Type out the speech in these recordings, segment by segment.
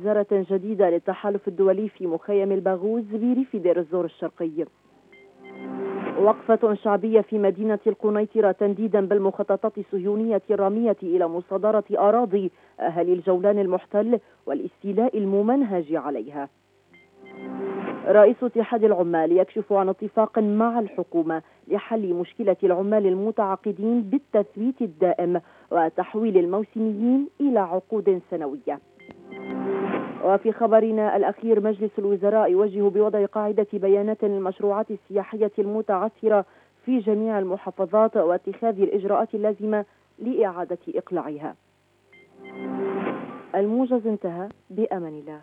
مجزرة جديدة للتحالف الدولي في مخيم الباغوز بريف دير الزور الشرقي. وقفة شعبية في مدينة القنيطرة تنديدا بالمخططات الصهيونية الرامية إلى مصادرة أراضي أهالي الجولان المحتل والاستيلاء الممنهج عليها. رئيس اتحاد العمال يكشف عن اتفاق مع الحكومة لحل مشكلة العمال المتعاقدين بالتثبيت الدائم وتحويل الموسميين إلى عقود سنوية. وفي خبرنا الأخير، مجلس الوزراء يوجه بوضع قاعدة بيانات للمشروعات السياحية المتعثرة في جميع المحافظات واتخاذ الإجراءات اللازمة لإعادة إقلاعها. الموجز انتهى، بأمان الله.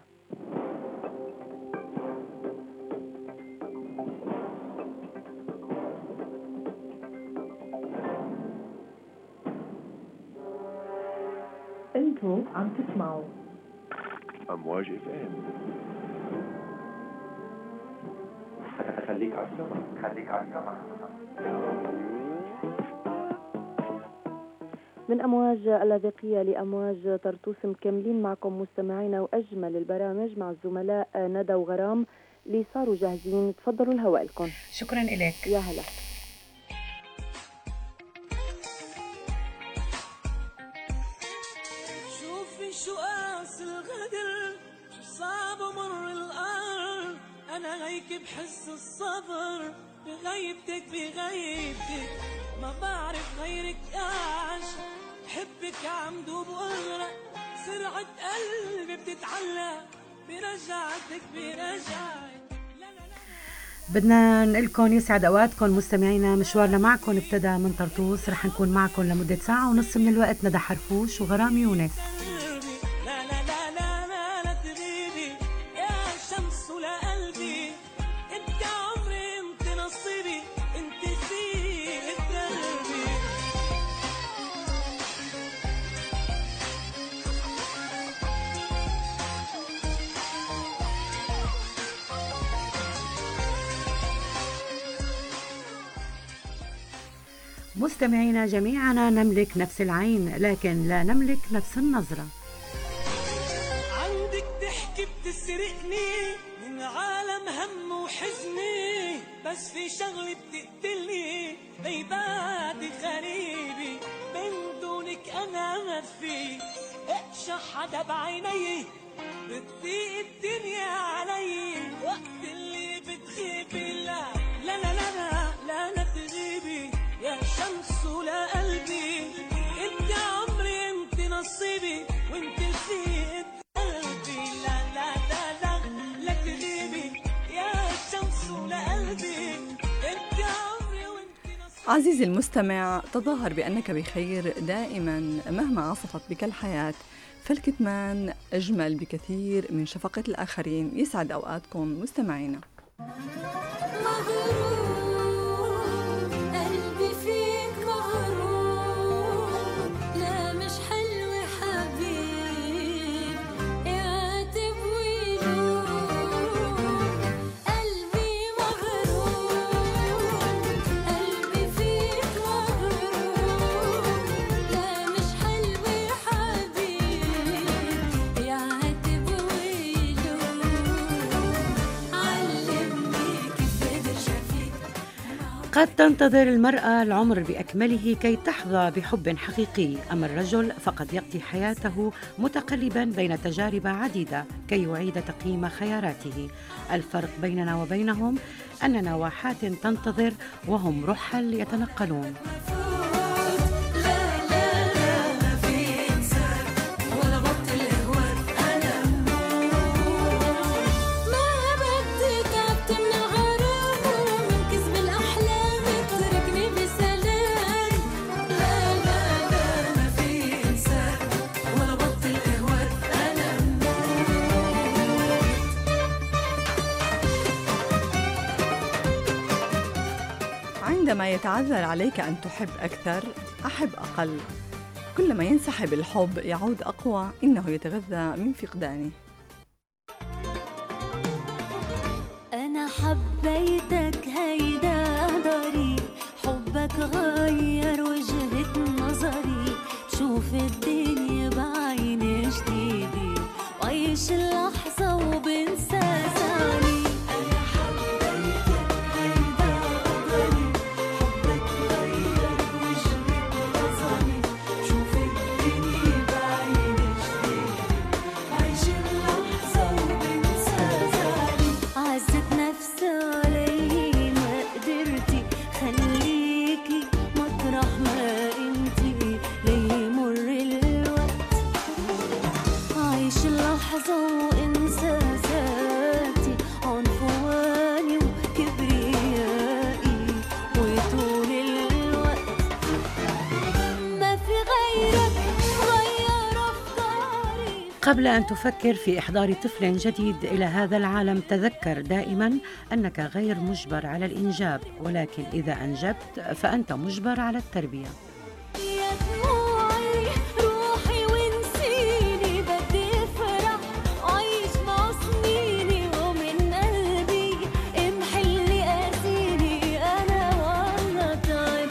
انتوا عم تسمعوا أمواج FM. خليك على السمع. من أمواج اللاذقية لأمواج طرطوس مكملين معكم مستمعينا وأجمل البرامج مع الزملاء ندى وغرام اللي صاروا جاهزين. تفضلوا الهواء لكم. شكرا إليك. يا هلا. شو قاس الغدر، شو صعب مر الأرض، أنا هيك بحس الصبر بغيبتك ما بعرف غيرك أعيش، بحبك عم دوب وأغرق، سرعة قلبي بتتعلق برجعتك بدنا نقلكم يسعد اوقاتكم مستمعينا. مشوارنا معكم ابتدى من طرطوس، رح نكون معكم لمدة ساعة ونص من الوقت. ندى حرفوش وغرام يونس. مستمعينا جميعنا نملك نفس العين لكن لا نملك نفس النظرة. عندك ضحكة بتسرقني من عالم هم وحزني، بس في شغلة بتقتلني بيبادي غريبي، من دونك أنا ما في اقشع حدا بعيني، بتضيق الدنيا علي وقت اللي بتغيبي. لا لا لا لا لا لا تغيبي يا شمس ولا قلبي، انت عمري انت نصيبي وانت الفيت قلبي. لا لا لا لا لا تغيبي يا شمس ولا قلبي، انت عمري وانت نصيبي. عزيزي المستمع، تظاهر بأنك بخير دائما مهما عصفت بك الحياة، فالكتمان أجمل بكثير من شفقة الآخرين. يسعد أوقاتكم مستمعينا. قد تنتظر المرأة العمر بأكمله كي تحظى بحب حقيقي، أما الرجل فقد يقضي حياته متقلبا بين تجارب عديدة كي يعيد تقييم خياراته. الفرق بيننا وبينهم أننا واحات تنتظر وهم رحل يتنقلون. عندما يتعذر عليك أن تحب أكثر، أحب أقل. كلما ينسحب الحب يعود أقوى، إنه يتغذى من فقدانه. أنا حبيتك هيدا قدري، حبك غير وجهة نظري، بشوف الدنيا بعين جديدة وعيش عايش اللحظة وبنسى زعلي. أنا حبيتك هيدا قدري، حبك غير وجهة نظري، شوف الدنيا بعين جديدة، عايش اللحظة وبنسى زعلي. عزت نفسي علي ما قدرتي، خليكي مطرح ما انتي ليمر الوقت، عايش اللحظة وانسى ذاتي، عنفواني وكبريائي وطول الوقت ما في غيرك غير أفكاري. قبل أن تفكر في إحضار طفل جديد إلى هذا العالم، تذكر دائما أنك غير مجبر على الإنجاب، ولكن إذا أنجبت فأنت مجبر على التربية. يا دموعي روحي ونسيني، بدي افرح عايش مع سنيني، ومن قلبي امحي اللي قاسيني، انا والله تعبت.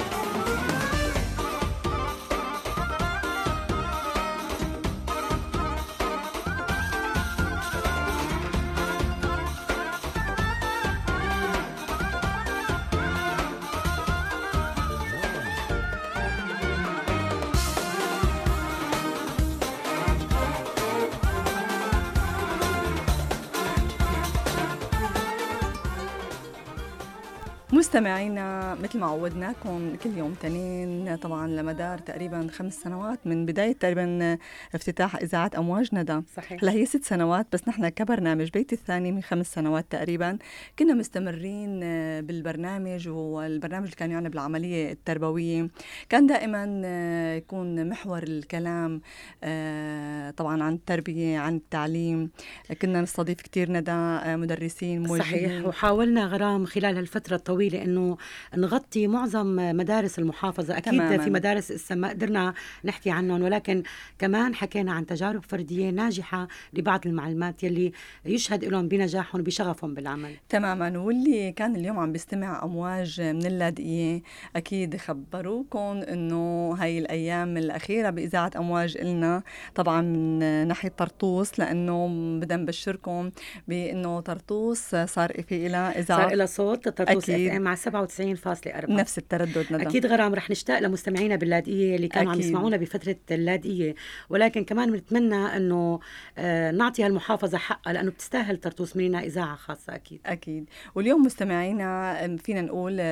مستمعينا، مثل ما عودناكم كل يوم تنين طبعا لمدار تقريبا 5 سنوات من بداية تقريبا افتتاح إذاعة أمواج ندى. صحيح. هلا هي 6 سنوات بس، نحن كبرنامج بيت الثاني من 5 سنوات تقريبا كنا مستمرين بالبرنامج، والبرنامج اللي كان يعني بالعملية التربوية كان دائما يكون محور الكلام طبعا عن التربية، عن التعليم. كنا نستضيف كتير ندى مدرسين موجهين. صحيح، وحاولنا غرام خلال هالفترة الطويلة إنه نغطي معظم مدارس المحافظة. أكيد تماماً. في مدارس لسه ما قدرنا نحكي عنهم، ولكن كمان حكينا عن تجارب فردية ناجحة لبعض المعلمات يلي يشهد لهم بنجاحهم وبشغفهم بالعمل. تماما. واللي كان اليوم عم بيستمع أمواج من اللاذقية أكيد خبروكم إنه هاي الأيام الأخيرة بإذاعة أمواج إلنا طبعا من ناحية طرطوس، لأنه بدنا نبشركم بإنه طرطوس صار في إلى إذاعة، صار لها صوت طرطوس أكيد. FM مع 97.4 نفس التردد ندى. أكيد غرام رح نشتاق لمستمعينا باللاذقية اللي كانوا عم أكيد. يسمعونا بفترة اللاذقية، ولكن كمان بنتمنى أنه نعطي هالمحافظة حقها، لأنه بتستاهل طرطوس مننا إذاعة خاصة. أكيد. واليوم مستمعينا فينا نقول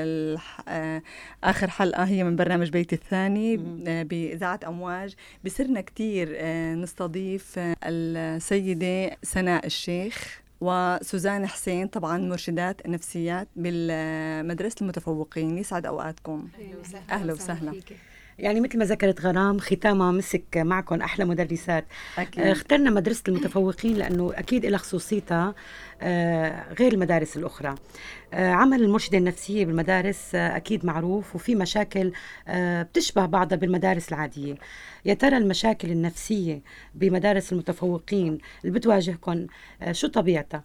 آخر حلقة هي من برنامج بيت الثاني بإذاعة أمواج. بصرنا كتير نستضيف السيدة سناء الشيخ وسوزان حسين، طبعا مرشدات نفسيات بالمدرسة المتفوقين. يسعد أوقاتكم. أهلا وسهلا. يعني مثل ما ذكرت غرام، ختامها مسك معكم أحلى مدرسات. اخترنا مدرسة المتفوقين لأنه أكيد لها خصوصيتها غير المدارس الأخرى. عمل المرشدة النفسية بالمدارس أكيد معروف، وفي مشاكل بتشبه بعضها بالمدارس العادية. يا ترى المشاكل النفسية بمدارس المتفوقين اللي بتواجهكم شو طبيعتها؟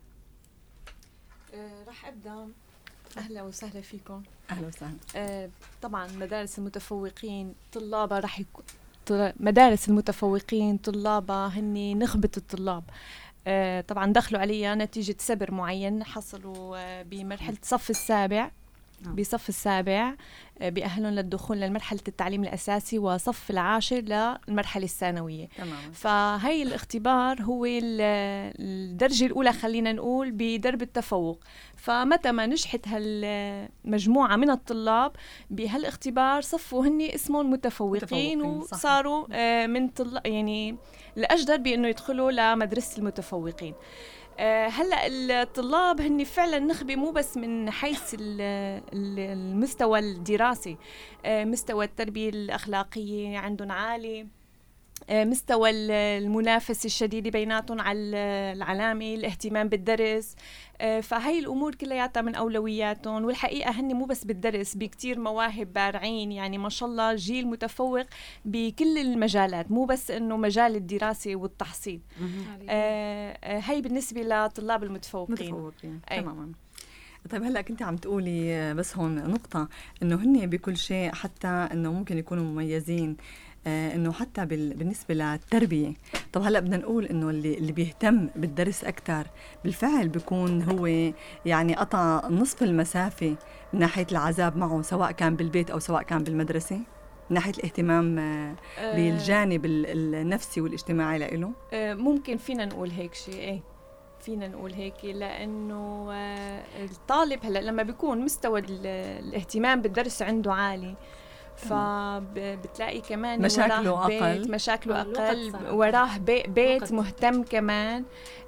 رح أبدأ. أهلا وسهلا فيكم. أهلا وسهلا. طبعا مدارس المتفوقين طلابها رح يكون مدارس المتفوقين طلابها هني نخبة الطلاب. طبعا دخلوا عليها نتيجة سبر معين حصلوا بمرحلة صف السابع. بصف السابع بيأهلون للدخول لمرحلة التعليم الأساسي، وصف العاشر للمرحلة الثانوية. فهي الاختبار هو الدرجة الأولى خلينا نقول بدرب التفوق. فمتى ما نجحت هالمجموعة من الطلاب بهالاختبار صفوا هني اسمهم متفوقين وصاروا من يعني الأجدر بأنه يدخلوا لمدرسة المتفوقين. هلأ الطلاب هني فعلا نخبة مو بس من حيث المستوى الدراسي، مستوى التربية الأخلاقية عندهم عالي، مستوى المنافسة الشديدة بيناتهم على العلامة، الاهتمام بالدرس. فهي الأمور كلها من أولوياتهم. والحقيقة هن مو بس بالدرس، بكتير مواهب بارعين، يعني ما شاء الله جيل متفوق بكل المجالات، مو بس إنه مجال الدراسة والتحصيل. هي بالنسبة لطلاب المتفوقين. تماما. طيب هلأ كنت عم تقولي بس هون نقطة إنه هن بكل شيء، حتى إنه ممكن يكونوا مميزين انه حتى بالنسبه للتربيه. طب هلا بدنا نقول انه اللي بيهتم بالدرس اكثر بالفعل بيكون هو يعني قطع نصف المسافه من ناحيه العذاب معه، سواء كان بالبيت او سواء كان بالمدرسه، من ناحيه الاهتمام بالجانب النفسي والاجتماعي له. ممكن فينا نقول هيك شيء. ايه فينا نقول هيك، لانه الطالب هلا لما بيكون مستوى الاهتمام بالدرس عنده عالي، فبتلاقي كمان مشاكله أقل، مشاكله أقل، وراه بيت مهتم كمان.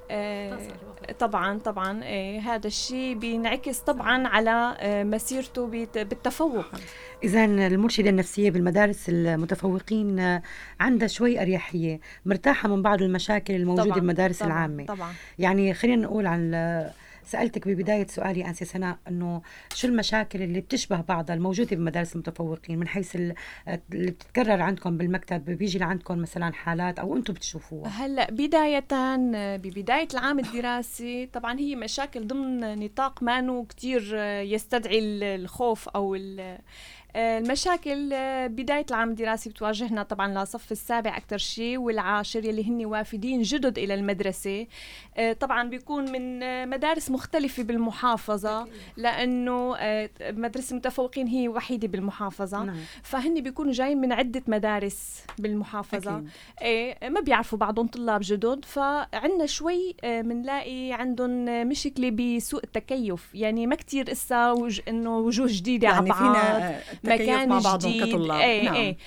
طبعا هذا الشيء بينعكس طبعا على مسيرته بالتفوق. إذا المرشدة النفسية بالمدارس المتفوقين عندها شوي أريحية، مرتاحة من بعض المشاكل الموجودة بالمدارس العامة. طبعا يعني خلينا نقول عن سألتك ببداية سؤالي أنسة سناء أنه شو المشاكل اللي بتشبه بعضها الموجودة بمدارس المتفوقين، من حيث اللي بتتكرر عندكم بالمكتب، بيجي لعندكم مثلا حالات أو أنتم بتشوفوها؟ هلأ ببداية العام الدراسي طبعا هي مشاكل ضمن نطاق ما كتير يستدعي الخوف أو المشاكل. بداية العام الدراسي بتواجهنا طبعا لصف السابع أكتر شيء والعاشر يلي هن وافدين جدد إلى المدرسة. طبعا بيكون من مدارس مختلفة بالمحافظة، لأنه مدرسة المتفوقين هي وحيدة بالمحافظة. فهن بيكونوا جايين من عدة مدارس بالمحافظة. ما بيعرفوا بعضهم طلاب جدد، فعنا شوي منلاقي عندهم مشكلة بسوء التكيف. يعني ما كتير إسا إنه وجوه جديدة يعني على بعض، مكان مع بعضهم جديد. كطلاب.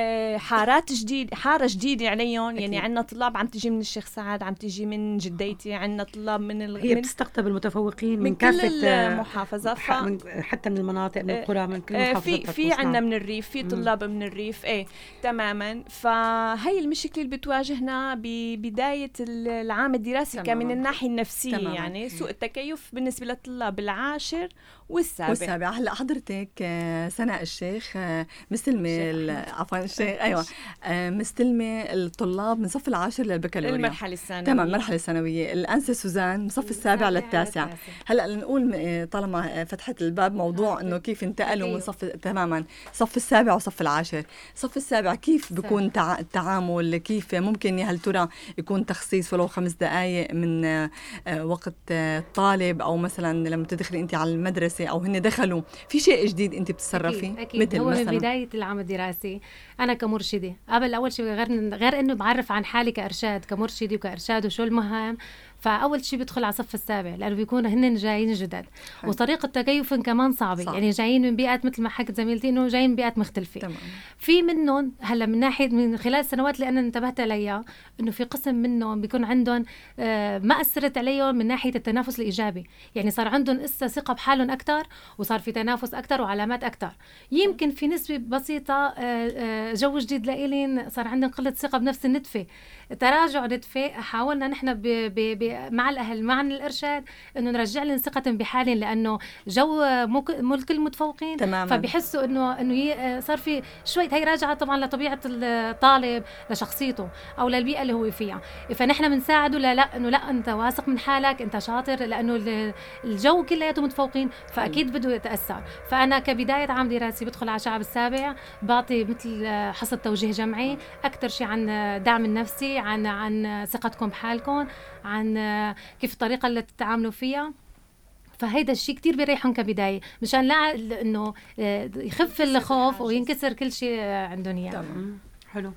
حارات حارة جديدة عليهم. يعني عنا طلاب عم تجي من الشيخ سعد، عم تجي من جديتي، عنا طلاب من هي بتستقطب المتفوقين من كافة كل المحافظة، حتى من المناطق، من القرى، من كل محافظة. في عنا من الريف، في طلاب من الريف. تماما. فهي المشكلة اللي بتواجهنا ببداية العام الدراسي من الناحية النفسية. يعني سوء التكيف بالنسبة للطلاب العاشر والسابع. هلا حضرتك سناء الشيخ مستلمة عفوا الشيخ ايوه مستلمة الطلاب من صف العاشر للبكالوريا، المرحلة الثانوية. تمام، المرحلة الثانوية. الأنسة سوزان من صف السابع للتاسع. هلا نقول طالما فتحت الباب موضوع انه كيف انتقلوا من صف تماما صف السابع وصف العاشر. صف السابع كيف بيكون التعامل؟ كيف ممكن هل ترى يكون تخصيص ولو 5 دقائق من وقت الطالب، او مثلا لما تدخلي انت على المدرسة او هن دخلوا في شيء جديد انت بتتصرفي؟ أكيد. هو من بداية العام الدراسي أنا كمرشدة قبل أول شيء غير إنه بعرف عن حالي كإرشاد كمرشدة وكإرشاد وشو المهام. فأول شيء بدخل على صف السابع، لأنه بيكونوا هن جايين جدد. وطريقة تكيفهم كمان صعبة. يعني جايين من بيئات مثل ما حكت زميلتي إنه جايين من بيئات مختلفة. تمام. في منهم هلا من ناحية من خلال السنوات اللي أنا انتبهت عليها إنه في قسم منهم بيكون عندهم ما أثرت عليهم من ناحية التنافس الإيجابي. يعني صار عندهم ثقة بحالهم أكتر، وصار في تنافس أكتر وعلامات أكتر. يمكن في نسبة بسيطة جو جديد لإلين صار عندهم قلة ثقة بنفس النتفة، تراجع نتفة. حاولنا نحن مع الأهل مع الإرشاد إنه نرجع لهم ثقتهم بحالهم، لأنه جو ملك المتفوقين تماما. فبيحسوا إنه صار في شوية هي راجعة طبعا لطبيعة الطالب، لشخصيته أو للبيئة اللي هو فيها. فنحن بنساعده إنه لا أنت واثق من حالك، أنت شاطر، لأنه الجو كلياته متفوقين، فأكيد بده يتأثر. فأنا كبداية عام دراسي بدخل على شعب السابع، بعطي مثل حصة توجيه جمعي أكتر شيء عن دعم النفسي، عن ثقتكم بحالكم، عن كيف الطريقة اللي تتعاملوا فيها. فهيدا الشيء كتير بيريحهم كبداية، مشان لا إنه يخف الخوف وينكسر كل شيء عندهم إياه. حلو.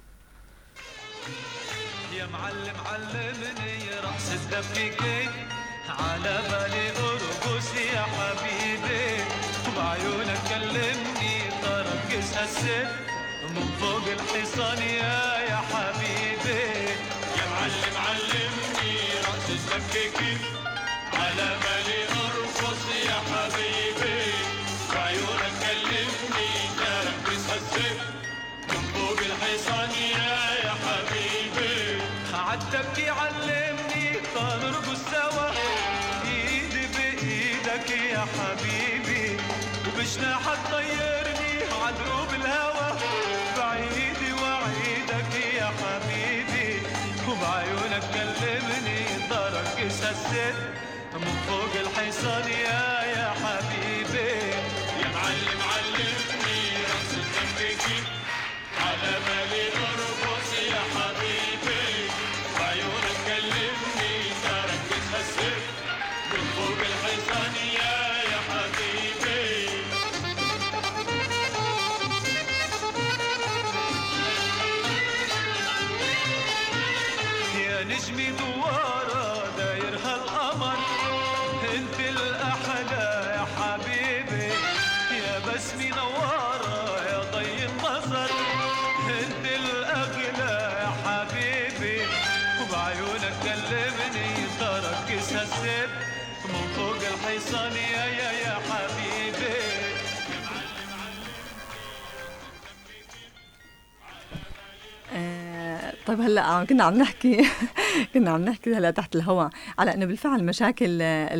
يا معلم علمني رقص الدبكة، على بالي أرقص يا حبيبي، وبعيونك كلمني ترقص هالست من فوق الحصان يا حبيبي. يا معلم علمني رقص الدبكة، على بالي أرقص يا حبيبي، وعيونك كلمني ترقص هالست من فوق الحصان يا حبيبي. عالدبكة علمني تنرقص سوا، ايدي بايدك يا حبيبي، وبجناحك طيرني عدروب الهوى، بعيدي وعيدك يا حبيبي، وبعيونك كلمني ترقص هالست من فوق الحصان يا حبيبي. يا معلم علمني رقص الدبكة، أملي نرقص يا حبيبي وعيونك كلمني تركز هالسر من فوق الحصان يا حبيبي يا نجمي دوارة داير هالقمر انت الأحلى يا حبيبي يا بسمي نوارة يا ضي النظر انت الأغلى يا حبيبي وبعيونك كلمني تركز هالسر من فوق الحصان يا حبيبي طيب هلا كنا عم نحكي هلا تحت الهواء على انه بالفعل مشاكل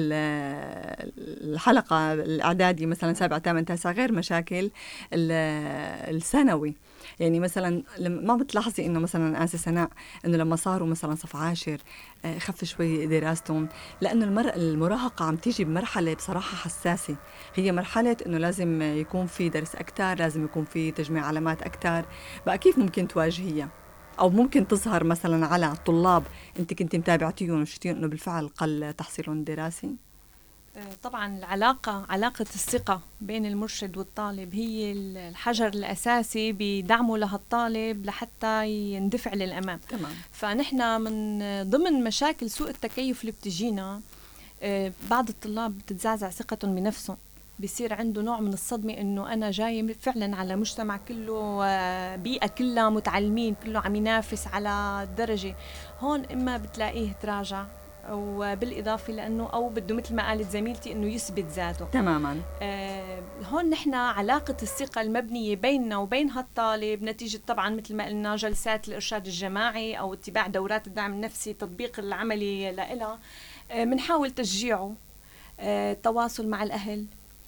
الحلقه الاعدادي مثلا 7 8 9 غير مشاكل الثانوي. يعني مثلا ما بتلاحظي انه مثلا آنسة سناء انه لما صاروا مثلا صف 10 خف شوي دراستهم، لانه المراهقه عم تيجي بمرحله بصراحه حساسه، هي مرحله انه لازم يكون في درس اكثر، لازم يكون في تجميع علامات اكثر. بقى كيف ممكن تواجهيها او ممكن تظهر مثلا على الطلاب انت كنت متابعتيهم وشفتيهم انه بالفعل قل تحصيلهم الدراسي؟ طبعا علاقة الثقة بين المرشد والطالب هي الحجر الأساسي بدعمه لهالطالب لحتى يندفع للأمام. تمام. فنحن من ضمن مشاكل سوء التكيف اللي بتجينا بعض الطلاب بتتزعزع ثقتهم بنفسهم، بيصير عنده نوع من الصدمة إنه أنا جاي فعلا على مجتمع كله بيئة كلها متعلمين، كله عم ينافس على الدرجة. هون إما بتلاقيه تراجع وبالإضافة لأنه أو بده مثل ما قالت زميلتي إنه يثبت ذاته تماما. هون نحن علاقة الثقة المبنية بيننا وبين هالطالب نتيجة طبعا مثل ما قلنا جلسات الإرشاد الجماعي أو اتباع دورات الدعم النفسي، تطبيق العملي لإلها، بنحاول تشجيعه، تواصل مع الأهل،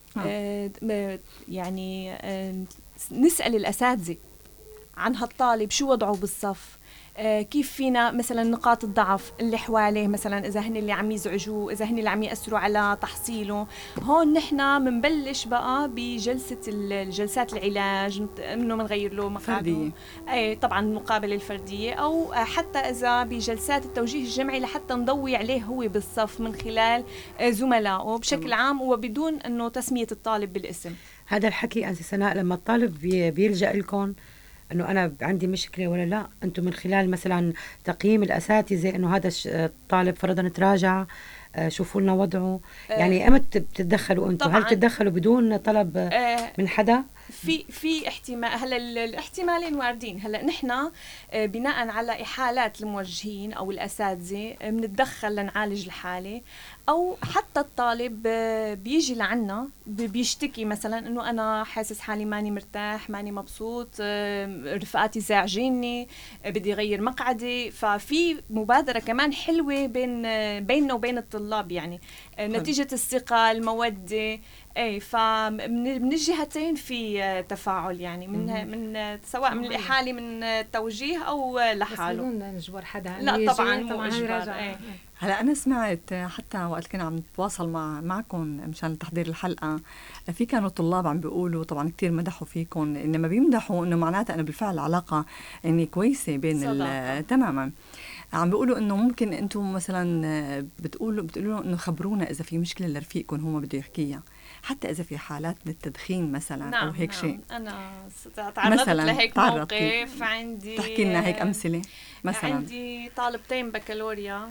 يعني نسأل الأساتذة عن هالطالب شو وضعه بالصف، كيف فينا مثلا نقاط الضعف اللي حواليه، مثلا إذا هن اللي عم يزعجوه، إذا هن اللي عم يأثروا على تحصيله. هون نحن منبلش بقى بجلسة الجلسات العلاج، إنه منغير له مقعده، أي طبعا المقابلة الفردية، أو حتى إذا بجلسات التوجيه الجمعي لحتى نضوي عليه هو بالصف من خلال زملائه بشكل عام وبدون إنه تسمية الطالب بالاسم. هذا الحكي أنسة سناء لما الطالب بيلجأ لكم انه انا عندي مشكله ولا لا، انتم من خلال مثلا تقييم الاساتذه انه هذا الطالب فرضا تراجع، شوفوا لنا وضعه، يعني امتى بتتدخلوا انتم؟ هل بتتدخلوا بدون طلب من حدا؟ في احتمال، هلا الاحتمالين واردين. هلا نحن بناء على احالات الموجهين او الاساتذه بنتدخل لنعالج الحاله، او حتى الطالب بيجي لعنا بيشتكي مثلا انه انا حاسس حالي ماني مرتاح، ماني مبسوط، رفقاتي زعجيني، بدي اغير مقعدي. ففي مبادره كمان حلوه بيننا وبين الطلاب، يعني نتيجه الثقه، الموده، اي فمن الجهتين في تفاعل، يعني من سواء من الاحاله من التوجيه او لحاله. بس نجبر حدا؟ لا طبعا مو اجبار. هلا انا سمعت حتى وقت كنا عم نتواصل معكم مشان تحضير الحلقه، في كانوا طلاب عم بيقولوا طبعا كتير مدحوا فيكم، انما بيمدحوا انه معناتها انه بالفعل العلاقه يعني كويسه بين تماما. عم بيقولوا انه ممكن انتم مثلا بتقولوا انه خبرونا اذا في مشكله لرفيقكم هو بده يحكيها، حتى إذا في حالات من التدخين مثلا. نعم، أو هيك شيء. أنا تعرضت لهيك موقف. عندي تحكي لنا هيك أمثلة مثلا. عندي طالبتين بكالوريا،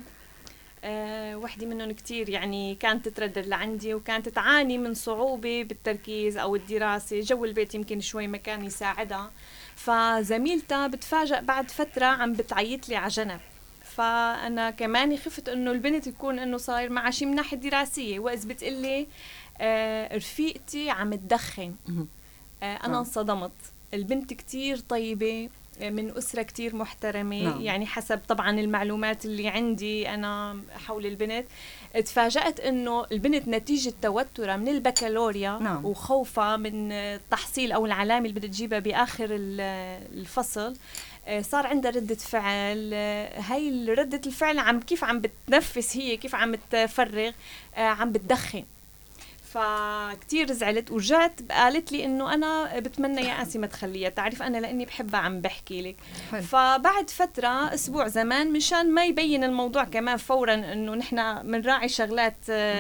وحدة منهم كتير يعني كانت تتردد لعندي وكانت تعاني من صعوبة بالتركيز أو الدراسة، جو البيت يمكن شوي ما كان يساعدها، فزميلتها بتفاجأ بعد فترة عم بتعيط لي على جنب. فأنا كمان خفت إنه البنت يكون إنه صاير معها شيء من ناحية دراسية، وإذ بتقلي رفيقتي عم تدخن. أنا انصدمت. البنت كتير طيبة من أسرة كتير محترمة. يعني حسب طبعا المعلومات اللي عندي أنا حول البنت، اتفاجأت إنه البنت نتيجة توترها من البكالوريا وخوفها من التحصيل أو العلامة اللي بدها تجيبها بآخر الفصل، صار عندها ردة فعل. هاي ردة الفعل كيف عم بتنفس، هي كيف عم تفرغ، عم بتدخن. فكتير زعلت ورجعت قالت لي انه انا بتمنى يا آسي ما تخليها، تعرف انا لاني بحبها عم بحكي لك. فبعد فتره اسبوع زمان مشان ما يبين الموضوع كمان فورا انه نحن بنراعي شغلات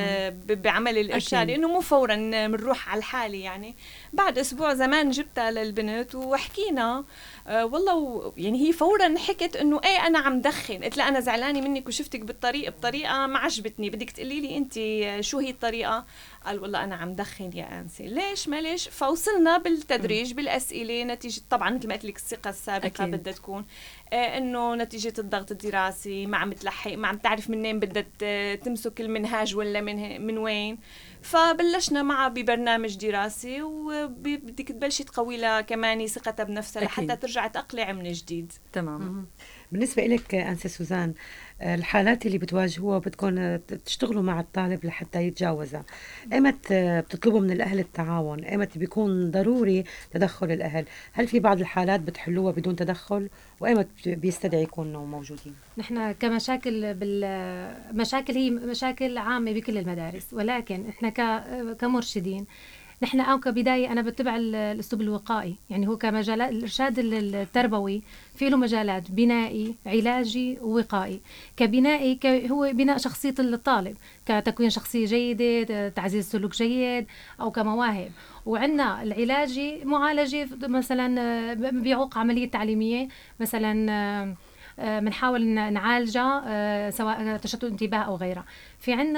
بعمل الارشاد، انه مو فورا بنروح على الحالي. يعني بعد اسبوع زمان جبتها للبنت وحكينا والله يعني هي فورا حكت انه ايه انا عم دخن. قلت لها انا زعلانه منك وشفتك بطريقه ما عجبتني، بدك تقولي لي انت شو هي الطريقه. قال والله انا عم دخن يا انسي. ليش ما ليش؟ فوصلنا بالتدريج بالاسئله نتيجه طبعا مثل ما قلت لك الثقه السابقه بدها تكون انه نتيجه الضغط الدراسي ما عم تلحق، ما عم تعرف منين بدها تمسك المنهاج ولا من وين. فبلشنا معها ببرنامج دراسي وبدك تبلشي تقوي لها كمان ثقتها بنفسها لحتى ترجع تقلع من جديد. تمام. بالنسبة لك أنسة سوزان، الحالات اللي بتواجهوها بدكم تشتغلوا مع الطالب لحتى يتجاوزها، ايمت بتطلبوا من الأهل التعاون، ايمت بيكون ضروري تدخل الأهل؟ هل في بعض الحالات بتحلوها بدون تدخل وايمت بيستدعي يكونوا موجودين؟ نحن كمشاكل بالمشاكل هي مشاكل عامة بكل المدارس، ولكن احنا كمرشدين نحن أو كبداية أنا بتبع الأسلوب الوقائي. يعني هو كمجالات الإرشاد التربوي في له مجالات بنائي علاجي ووقائي. كبنائي هو بناء شخصية الطالب، كتكوين شخصية جيدة، تعزيز سلوك جيد، أو كمواهب. وعندنا العلاجي معالجة مثلا بيعوق عملية تعليمية، مثلا بنحاول نعالجها سواء تشتت انتباه أو غيرها. في عنا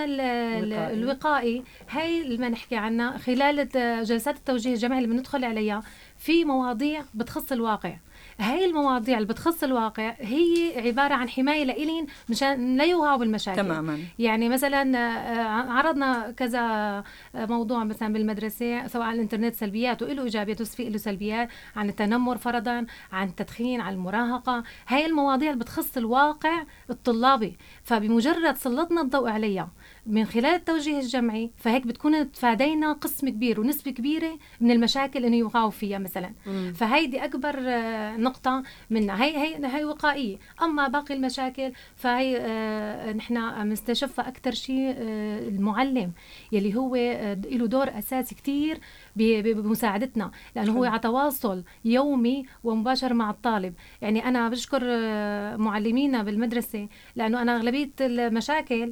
الوقائي هاي اللي نحكي عنها خلال جلسات التوجيه الجمعي اللي بندخل عليها في مواضيع بتخص الواقع. هاي المواضيع اللي بتخص الواقع هي عبارة عن حماية لإلين مشان لا يوقعوا بالمشاكل. تماما. يعني مثلا عرضنا كذا موضوع مثلا بالمدرسة سواء على الانترنت سلبيات وإله إيجابيات وفي له سلبيات، عن التنمر فرضا، عن التدخين، عن المراهقة. هاي المواضيع اللي بتخص الواقع الطلابي، فبمجرد سلطنا الضوء عليها من خلال التوجيه الجمعي فهيك بتكون تفادينا قسم كبير ونسبة كبيرة من المشاكل إنه يوقعوا فيها مثلا. فهيدي أكبر نقطة منها، هي وقائية. أما باقي المشاكل فهي نحن مستشفى أكتر شيء المعلم يلي هو له دور أساسي كتير بمساعدتنا، لأنه هو على تواصل يومي ومباشر مع الطالب. يعني أنا بشكر معلمينا بالمدرسة، لأنه أنا أغلبية المشاكل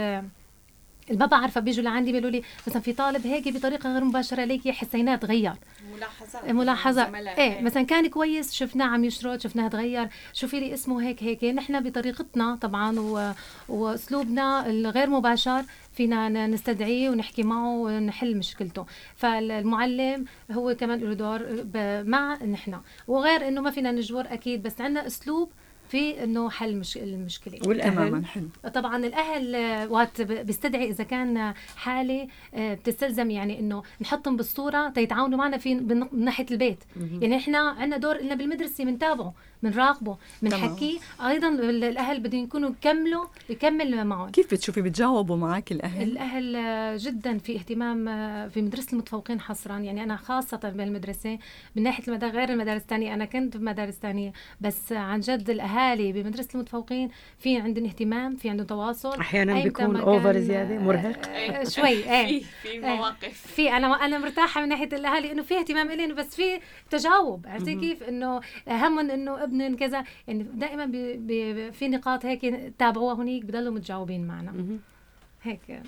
ما بعرفه بيجوا لعندي بيقولوا لي مثلا في طالب هيك بطريقه غير مباشره ليكي حسيناه تغير، ملاحظات ايه مثلا كان كويس شفناه عم يشرد، شفناه تغير، شوفي لي اسمه هيك. نحن بطريقتنا طبعا واسلوبنا الغير مباشر فينا نستدعيه ونحكي معه ونحل مشكلته. فالمعلم هو كمان له دور مع نحن، وغير انه ما فينا نجبر اكيد، بس عندنا اسلوب في انه حل المشكله. والاهل طبعا الاهل وقت بيستدعي اذا كان حاله بتستلزم يعني انه نحطهم بالصوره تيتعاونوا معنا في من ناحيه البيت. يعني احنا عندنا دور لنا بالمدرسه بنتابعه، بنراقبه، بنحكيه. ايضا الاهل بدهم يكونوا يكمل معهم. كيف بتشوفي بتجاوبوا معك الاهل جدا في اهتمام في مدرسه المتفوقين حصرا. يعني انا خاصه بالمدرسه من ناحيه غير المدارس الثانيه، انا كنت بمدارس ثانيه، بس عن جد الاهالي بمدرسه المتفوقين في عندهم اهتمام، في عندهم تواصل. احيانا بيكون اوفر زياده مرهق شوي. في مواقف في انا مرتاحه من ناحيه الاهالي انه في اهتمام الين، بس في تجاوب. عرفتي كيف انه همهم انه ابن كذا. يعني دائما في نقاط هيك تابعوها هنيك بضلوا متجاوبين معنا هيك.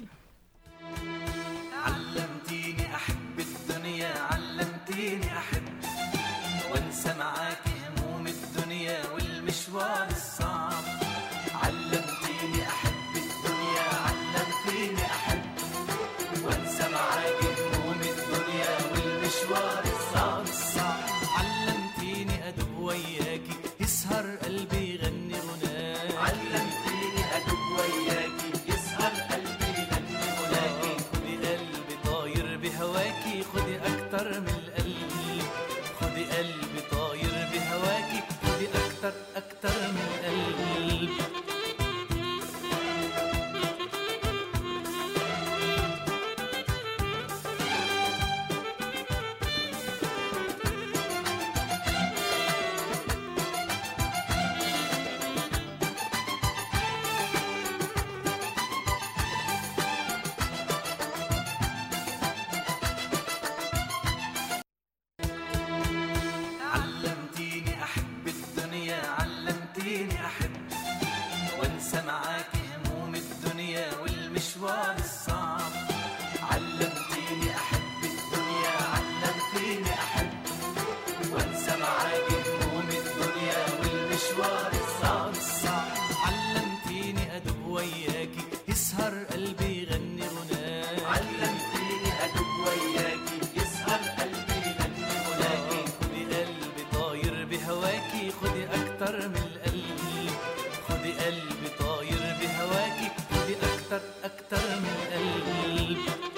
علمتيني احب الدنيا، علمتيني احب وانسى معاكي هموم الدنيا والمشوار الصعب. علمتيني احب الدنيا، علمتيني احب وانسى معاكي هموم الدنيا والمشوار الصعب. علمتيني ادب وياكي يسهر قلبي يغني غناكي. علمتيني ادب وياكي يسهر قلبي يغني غناكي. كل قلبي طاير والمشوار الصعب. علمتيني أحب الدنيا، علمتيني أحب وانسى معاك هموم الدنيا والمشوار الصعب. علمتيني أدب وياكي يسهر قلبي يغني غناك. علمتيني أدب وياكي يسهر قلبي يغني غناكي. خدي قلبي طاير بهواكي، خدي أكتر من القلب. خدي قلبي طاير بهواكي، خدي أكتر من القلب.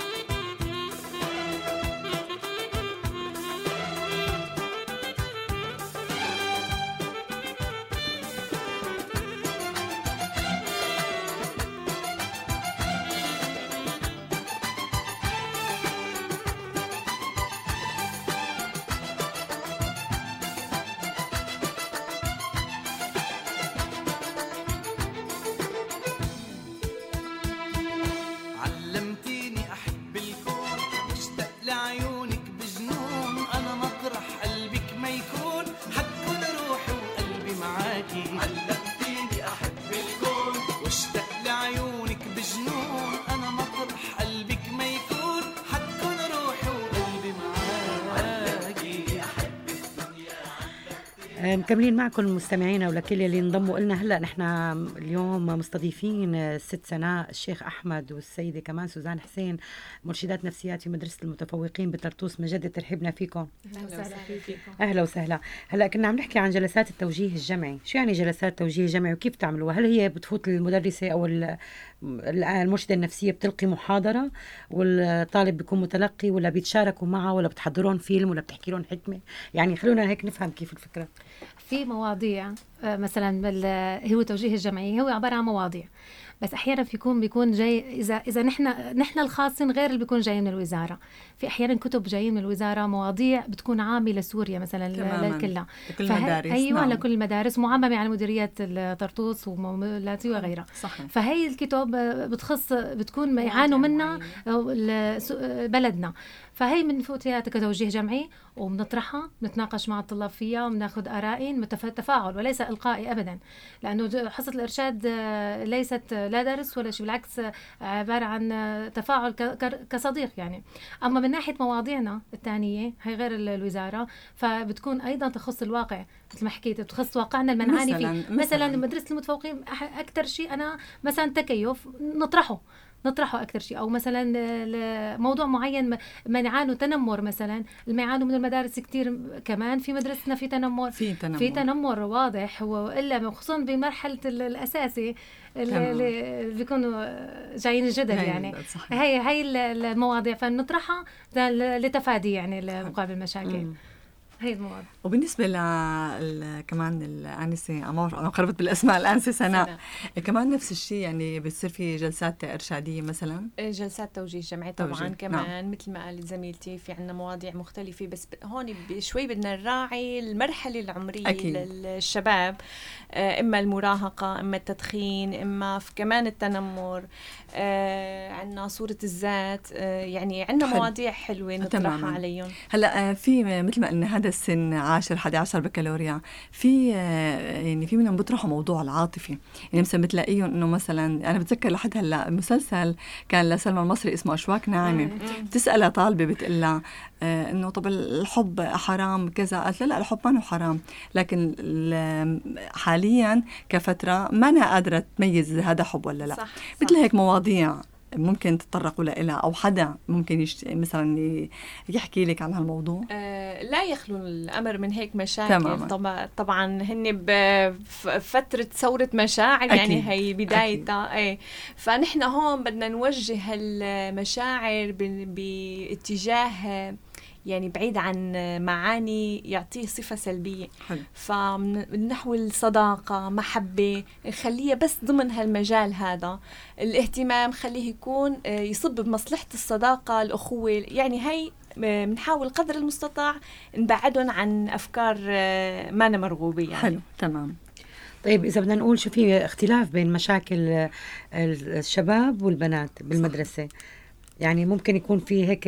علمتيني أحب الكون، مشتاق لعيونك بجنون. أنا مطرح قلبك ما يكون، حكون روحي وقلبي معاكي. علمتيني أحب الكون، واشتاق لعيونك بجنون. أنا مطرح قلبك ما يكون، حكون روحي وقلبي معاكي. أحب الدنيا. مكملين معكم مستمعينا ولكل اللي انضموا لنا. هلا نحن اليوم مستضيفين الست سناء، الشيخ احمد، والسيده كمان سوزان حسين، مرشدات نفسيات في مدرسه المتفوقين بطرطوس. مجدد ترحيبنا فيكم. اهلا وسهلا فيكم. اهلا وسهلا. هلا كنا عم نحكي عن جلسات التوجيه الجمعي. شو يعني جلسات توجيه جمعي وكيف تعملوها؟ هل هي بتفوت المدرسه او المرشده النفسيه بتلقي محاضره والطالب بيكون متلقي، ولا بيتشاركوا معه، ولا بتحضرون فيلم، ولا بتحكي لهم حكمه؟ يعني خلونا هيك نفهم كيف الفكره. في مواضيع مثلا هو توجيه الجمعي هو عباره عن مواضيع، بس احيانا بيكون جاي اذا نحن الخاصين غير اللي بيكون جاي من الوزاره. في احيانا كتب جايين من الوزاره، مواضيع بتكون عامه لسوريا مثلا لكلها، لكل المدارس. ايوه نعم. لكل المدارس، معممه على مديريات الطرطوس ومولاتي وغيرها. صحيح. فهي الكتب بتكون يعانوا منها بلدنا، فهي بنفوت فيها كتوجيه جمعي وبنطرحها، بنتناقش مع الطلاب فيها وبناخذ آرائهم، تفاعل وليس إلقائي أبدا، لأنه حصة الإرشاد ليست لا درس ولا شيء، بالعكس عبارة عن تفاعل كصديق يعني. أما من ناحية مواضيعنا الثانية هي غير الوزارة، فبتكون أيضا تخص الواقع مثل ما حكيت، بتخص واقعنا اللي بنعاني فيه. مثلا مدرسة المتفوقين أكثر شيء أنا مثلا تكيف نطرحه أكثر شيء، أو مثلا موضوع معين ما يعانوا تنمر، مثلا اللي يعانوا من المدارس كتير كمان في مدرستنا في تنمر واضح، وإلا خصوصا بمرحلة الأساسي اللي بيكونوا جايين جدد يعني. هي المواضيع فنطرحها لتفادي يعني مقابل المشاكل. هي المواضيع. وبالنسبة كمان الآنسة أنا قربت بالأسماء، الآنسة سناء كمان نفس الشيء، يعني بتصير في جلسات إرشادية مثلا، جلسات توجيه جمعي طبعا كمان. نعم. مثل ما قالت زميلتي في عنا مواضيع مختلفة، بس هون شوي بدنا نراعي المرحلة العمرية أكيد. للشباب، إما المراهقة، إما التدخين، إما كمان التنمر، عنا صورة الذات، يعني عنا مواضيع حلوة نطرحها عليهم. هلأ في مثل ما قلنا هذا السن 10-11 بكالوريا، في يعني في منهم بيطرحوا موضوع العاطفي، يعني مثلا بتلاقيهم انه مثلا انا بتذكر لحد هلا مسلسل كان لسلمى المصري اسمه اشواك ناعمه، بتسالها طالبه بتقلها انه طب الحب حرام كذا، قالت لا الحب ما هو حرام، لكن حاليا كفتره ما أنا قادره تميز هذا حب ولا لا. مثل هيك مواضيع ممكن تتطرقوا لها، أو حدا ممكن مثلا يحكي لك عن هالموضوع. لا يخلو الأمر من هيك مشاكل. طبعا هن بفترة ثورة مشاعر أكيد. يعني هي بدايتها فنحن هون بدنا نوجه المشاعر باتجاه يعني بعيد عن معاني يعطيه صفة سلبية. فنحو الصداقة، محبة، نخليها بس ضمن هالمجال هذا. الاهتمام خليه يكون يصب بمصلحة الصداقة، الأخوة، يعني هاي بنحاول قدر المستطاع نبعدهم عن أفكار ما مرغوبة يعني. حلو، تمام. طيب إذا بدنا نقول شو في اختلاف بين مشاكل الشباب والبنات بالمدرسة، يعني ممكن يكون في هيك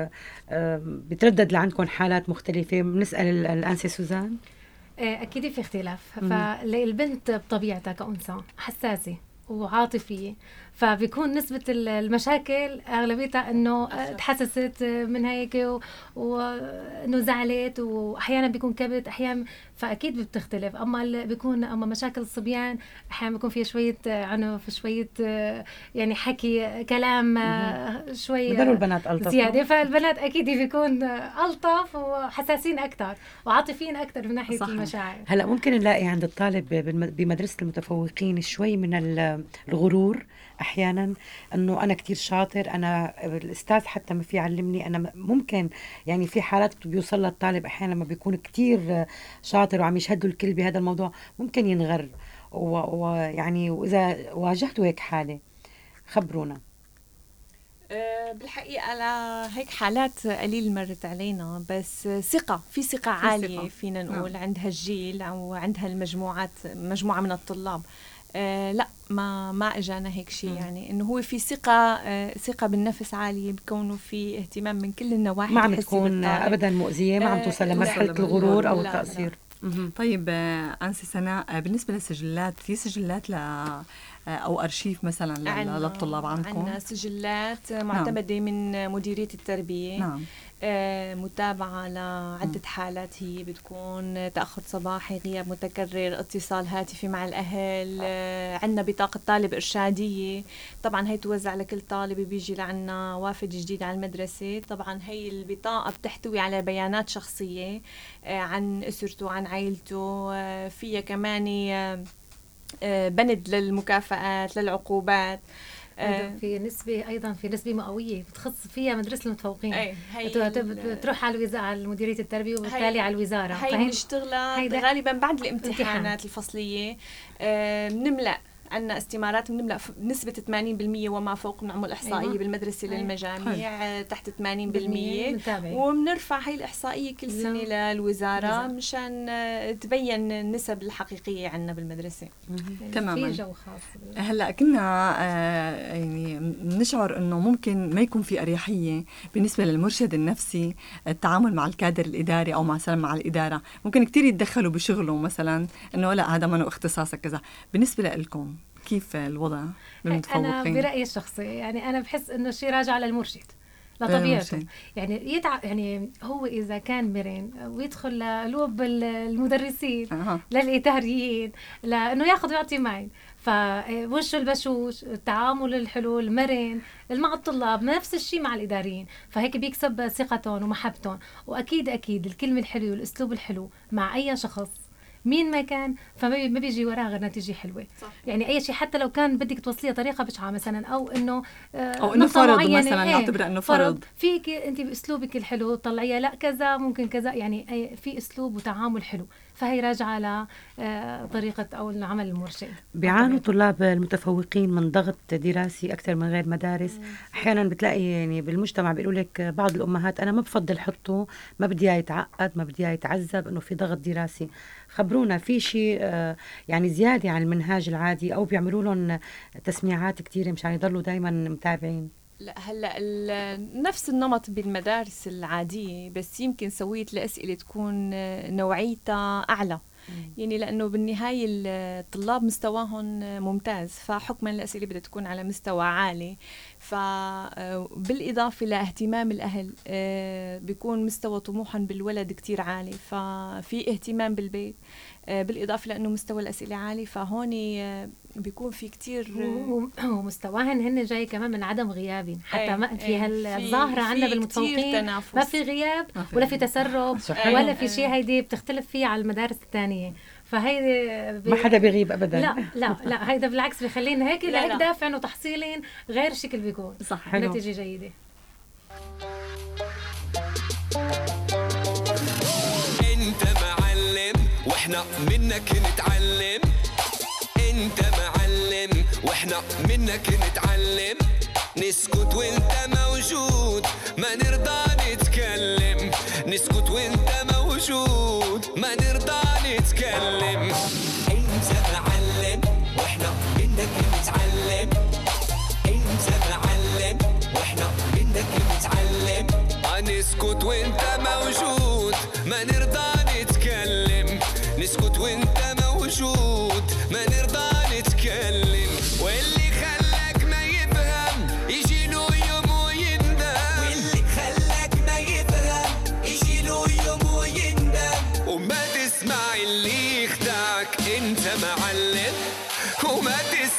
بتردد لعندكم حالات مختلفة، بنسأل الأنسة سوزان. أكيد في اختلاف. فالبنت بطبيعتها كأنثى حساسة وعاطفية، فبيكون نسبة المشاكل أغلبيتها إنه تحسست من هيك وإنه زعلت، وأحيانا بيكون كبت أحيانا، فأكيد بتختلف. أما مشاكل الصبيان أحيانا بيكون فيها شوية عنف، شوية يعني حكي كلام شوي بدلوا البنات ألطف زيادة، فالبنات أكيد بيكون ألطف وحساسين أكتر وعاطفيين أكتر من ناحية المشاعر. هلأ ممكن نلاقي عند الطالب بمدرسة المتفوقين شوي من الغرور أحيانا، أنه أنا كتير شاطر، أنا الأستاذ حتى ما في يعلمني، أنا ممكن يعني في حالات بيوصل للطالب أحيانا لما بيكون كتير شاطر وعم يشهدوا الكل بهذا الموضوع ممكن ينغر، ويعني وإذا واجهتوا هيك حالة خبرونا. بالحقيقة على هيك حالات قليل مرت علينا، بس ثقة عالية فينا نقول عند هالجيل أو عند مجموعة من الطلاب. لا ما اجانا هيك شيء، يعني انه هو في ثقه بالنفس عاليه، بكونه في اهتمام من كل النواحي، ما عم تكون ابدا مؤذيه، ما عم توصل لمرحله الغرور او التقصير. طيب أنسي سناء، بالنسبه للسجلات، في سجلات او ارشيف مثلا للطلاب عندكم؟ عندنا سجلات معتمده من مديريه التربيه. نعم. متابعة لعدة حالات، هي بتكون تأخر صباحي، غياب متكرر، اتصال هاتفي مع الأهل. عندنا بطاقة طالب إرشادية، طبعا هي توزع لكل طالب بيجي لعنا وافد جديد على المدرسة. طبعا هي البطاقة بتحتوي على بيانات شخصية عن أسرته، عن عائلته، فيها كمان بند للمكافآت، للعقوبات. في نسبة مئوية بتخص فيها مدرسة المتفوقين. بتروح على مديرية التربية وبالتالي على الوزارة. هي بنشتغلها غالبا بعد الامتحانات الفصلية. بنملأ عندنا استمارات، بنملأ نسبة 80% وما فوق، بنعمل إحصائية بالمدرسة للمجاميع تحت 80%، وبنرفع هاي الإحصائية كل سنة للوزارة مشان تبين النسب الحقيقية عندنا بالمدرسة. تماما. في جو خاص. هلا كنا يعني نشعر انه ممكن ما يكون في اريحيه بالنسبه للمرشد النفسي التعامل مع الكادر الاداري او مع الاداره، ممكن كتير يتدخلوا بشغله مثلا، انه لا هذا منه اختصاصك كذا. بالنسبه لكم كيف الوضع بالمتفوقين؟ انا برايي الشخصي يعني انا بحس انه الشيء راجع للمرشد لطبيعته. يعني يعني هو اذا كان مرن ويدخل لقلوب المدرسين للاداريين لانه ياخذ ويعطي معين، فوشه البشوش، التعامل الحلو، المرن مع الطلاب، نفس الشيء مع الاداريين، فهيك بيكسب ثقتهم ومحبتهم. واكيد الكلمه الحلوه والاسلوب الحلو مع اي شخص مين ما كان، فما بيجي وراها غير نتيجة حلوة. صح. يعني أي شيء حتى لو كان بدك توصليه طريقة بشعة مثلا، أو إنه فرض مثلا، نعتبر إنه فرض فيك أنت بأسلوبك الحلو طلعيها لا كذا ممكن كذا، يعني في أسلوب وتعامل حلو، فهي راجعة لطريقة أو العمل المرشد. بيعانوا طلاب المتفوقين من ضغط دراسي أكثر من غير مدارس. أحيانا بتلاقي يعني بالمجتمع بيقولوا لك بعض الأمهات أنا ما بفضل حطه، ما بدي يتعقد، ما بدي يتعذب، إنه في ضغط دراسي. خبرونا في شيء يعني زيادة عن المنهاج العادي، أو بيعملوا لهم تسميعات كتيرة مشان يضلوا دايما متابعين؟ لا هلا نفس النمط بالمدارس العادية، بس يمكن سويت الأسئلة تكون نوعيتها أعلى. يعني لأنه بالنهاية الطلاب مستواهم ممتاز، فحكما الأسئلة بدها تكون على مستوى عالي، فبالإضافة لاهتمام الأهل بيكون مستوى طموحهم بالولد كتير عالي، ففي اهتمام بالبيت، بالإضافة لأنه مستوى الأسئلة عالي، فهون بيكون في كتير ومستواهن هن جاي كمان من عدم غيابي، حتى ما في هالظاهرة عندنا بالمتفوقين ما في غياب ولا في تسرب ولا في شيء، هيدي بتختلف فيه على المدارس الثانية. فهيدي ما حدا بيغيب ابدا. لا هيدا بالعكس بيخلينا هيك لهيك دافعين وتحصيلين غير شكل بيكون صح. نتيجة جيدة. انت معلم واحنا منك نتعلم، انت معلم واحنا منك نتعلم، نسكت وانت موجود ما نرضى نتكلم، نسكت وانت موجود ما نرضى نتكلم. انت معلم واحنا منك نتعلم، انت معلم واحنا منك نتعلم، نسكت وانت موجود ما نرضى نتكلم، نسكت وانت موجود ما نرضى نتكلم. واللي خلاك ما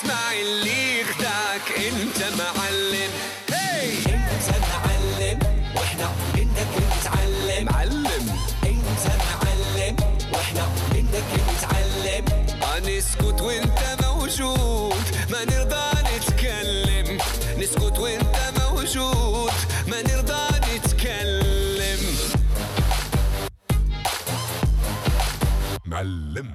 اسمع اللي يخدعك انت معلم. انت معلم واحنا منك نتعلم. معلم انت معلم واحنا منك نتعلم. نسكت وانت موجود ما نرضى نتكلم. نسكت وانت موجود ما نرضى نتكلم. معلم.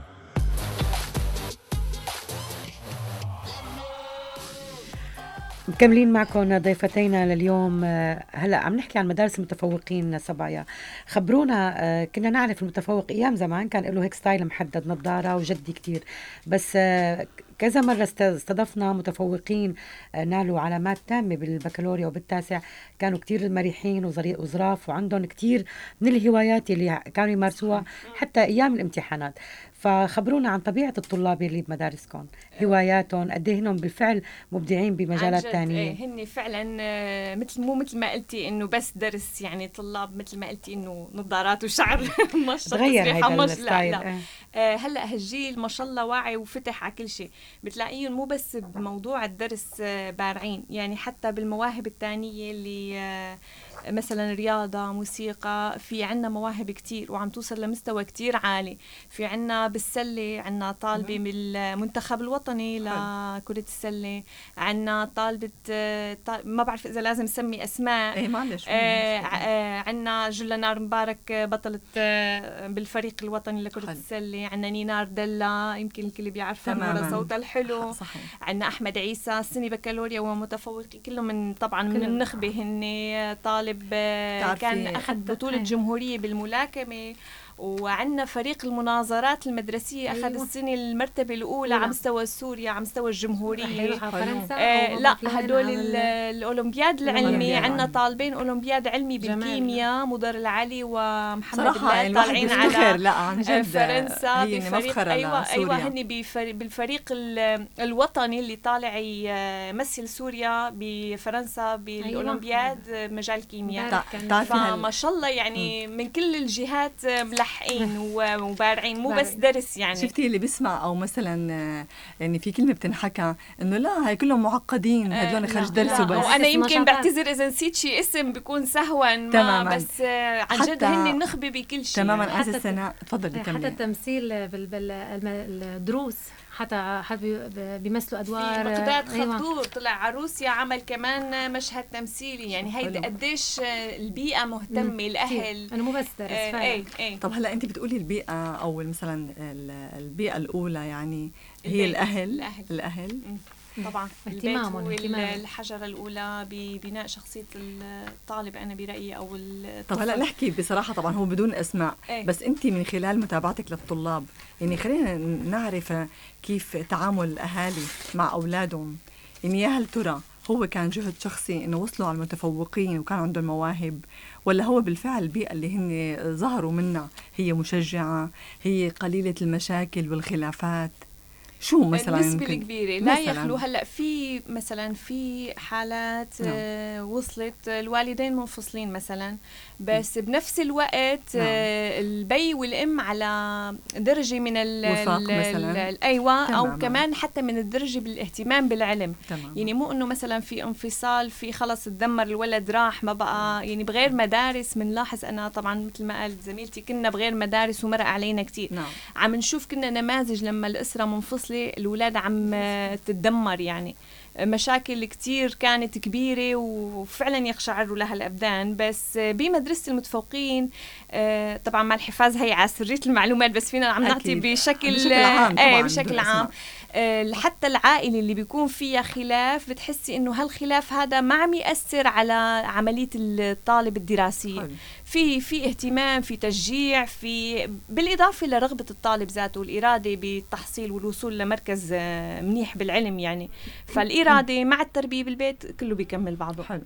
مكملين معكم ضيفتينا لليوم. هلا عم نحكي عن مدارس المتفوقين صبايا. خبرونا، كنا نعرف المتفوق ايام زمان كان له هيك ستايل محدد، نظاره وجدي كتير، بس كذا مرة استضفنا متفوقين نالوا علامات تامة بالبكالوريا وبالتاسع، كانوا كتير مريحين وظراف وعندهم كتير من الهوايات اللي كانوا يمارسوها حتى أيام الامتحانات. فخبرونا عن طبيعة الطلاب اللي بمدارسكم، هواياتهم، قد ايه هنهم بالفعل مبدعين بمجالات تانية. هن فعلا مو مثل ما قلتي انه بس درس، يعني طلاب مثل ما قلتي انه نظارات وشعر مش تغير هذا الستايل. هلا هالجيل ما شاء الله واعي وفتح على كل شيء، بتلاقيهم مو بس بموضوع الدرس بارعين، يعني حتى بالمواهب التانية اللي مثلا رياضة، موسيقى، في عنا مواهب كتير وعم توصل لمستوى كتير عالي. في عنا بالسلة عنا طالبة من المنتخب الوطني لكرة السلة، عنا طالبة ما بعرف إذا لازم سمي أسماء، معلش. عنا جلنار مبارك بطلة بالفريق الوطني لكرة السلة، عنا نينار دلا يمكن الكل بيعرفها صوتها الحلو، عنا أحمد عيسى السنة بكالوريا ومتفوق، كلهم من طبعا من النخبة، هن طالب كان أخذ بطولة جمهورية بالملاكمة. وعندنا فريق المناظرات المدرسية أخذ السنة المرتبة الأولى على مستوى سوريا، على مستوى الجمهورية. لا هدول الأولمبياد العلمي، عندنا طالبين أولمبياد علمي بالكيمياء، مضر العلي ومحمد بلال طالعين على فرنسا بفريق. أيوة هني بالفريق الوطني اللي طالع يمثل سوريا بفرنسا بالأولمبياد مجال الكيمياء. فما شاء الله يعني من كل الجهات ملحقين وبارعين، مو بس درس. يعني شفتي اللي بيسمع او مثلا يعني في كلمه بتنحكى انه لا هاي كلهم معقدين، هدول خرج درس وبس. وانا يمكن بعتذر اذا نسيت شيء اسم بيكون سهوا، بس عن جد هن النخبه بكل شيء. تماما. أستاذ سناء تفضلي. حتى التمثيل بالدروس، حتى بيمثلوا ادوار. مقداد خضور طلع على روسيا عمل كمان مشهد تمثيلي، يعني هيدي قديش البيئه مهتمه، الاهل انا مو بس درس. طب هلا انت بتقولي البيئه او مثلا البيئه الاولى يعني هي الاهل طبعا اهتمامهم الحجره الاولى ببناء شخصيه الطالب انا برايي او طب هلا نحكي بصراحه، طبعا هو بدون اسماء بس انت من خلال متابعتك للطلاب يعني خلينا نعرف كيف تعامل الاهالي مع اولادهم، يعني هل ترى هو كان جهد شخصي انه وصلوا على المتفوقين وكان عندهم مواهب، ولا هو بالفعل البيئه اللي هن ظهروا منها هي مشجعه، هي قليله المشاكل والخلافات؟ شو مثلا النسبة الكبيرة لا يخلو. هلأ في مثلا في حالات وصلت الوالدين منفصلين مثلا، بس بنفس الوقت البي والأم على درجة من أيوة أو كمان حتى من الدرجة بالاهتمام بالعلم. يعني مو إنه مثلا في انفصال، في خلص تدمر الولد راح ما بقى، يعني بغير مدارس منلاحظ. أنا طبعا مثل ما قالت زميلتي كنا بغير مدارس ومرق علينا كتير. عم نشوف كنا نماذج لما الأسرة منفصلة الأولاد عم تتدمر، يعني مشاكل كتير كانت كبيرة وفعلا يقشعروا لها الأبدان. بس بمدرسة المتفوقين طبعا مع الحفاظ هي على سرية المعلومات، بس فينا عم نعطي بشكل عام بشكل عام. حتى العائلة اللي بيكون فيها خلاف بتحسي إنه هالخلاف هذا ما عم يأثر على عملية الطالب الدراسية. في اهتمام، في تشجيع، في بالإضافة لرغبة الطالب ذاته والإرادة بالتحصيل والوصول لمركز منيح بالعلم يعني. فالإرادة مع التربية بالبيت كله بيكمل بعضه. حلو.